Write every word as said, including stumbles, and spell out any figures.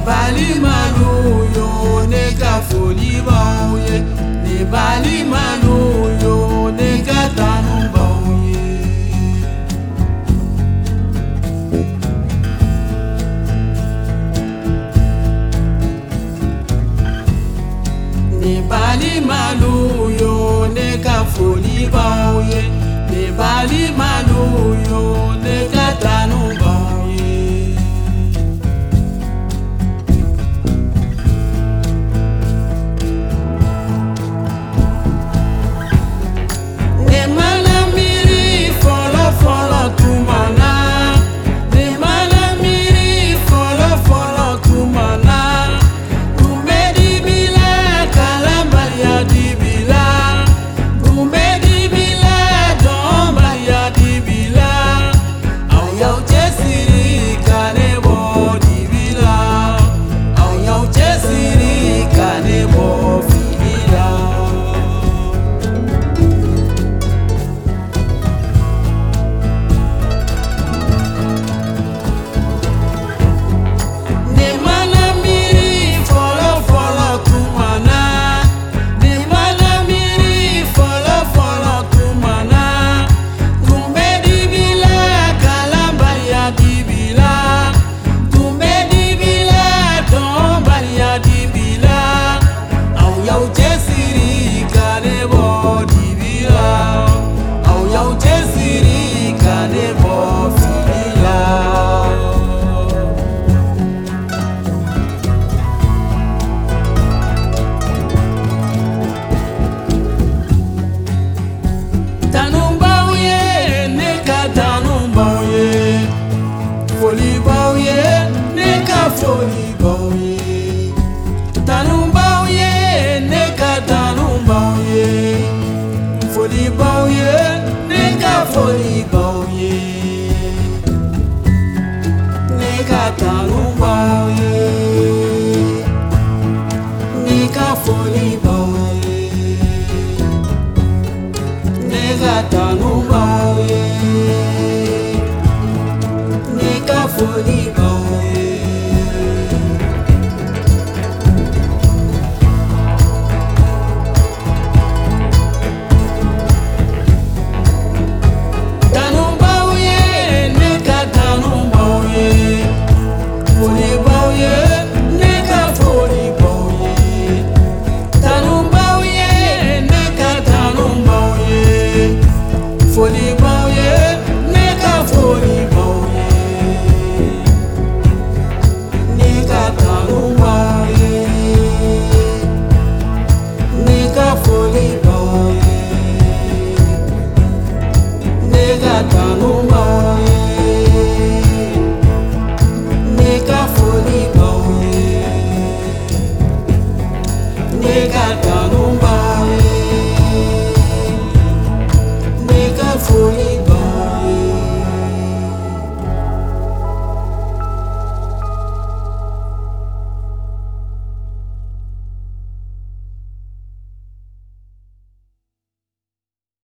bali maluyo neka foli bauye ne bali maluyo neka tanu bauye ne bali maluyo neka foli bauye ne bali maluyo neka tanu bauye foli bauye tanu bauye neka tanu bauye foli bauye neka foli bauye neka tanu bauye neka foli bauye neka tanu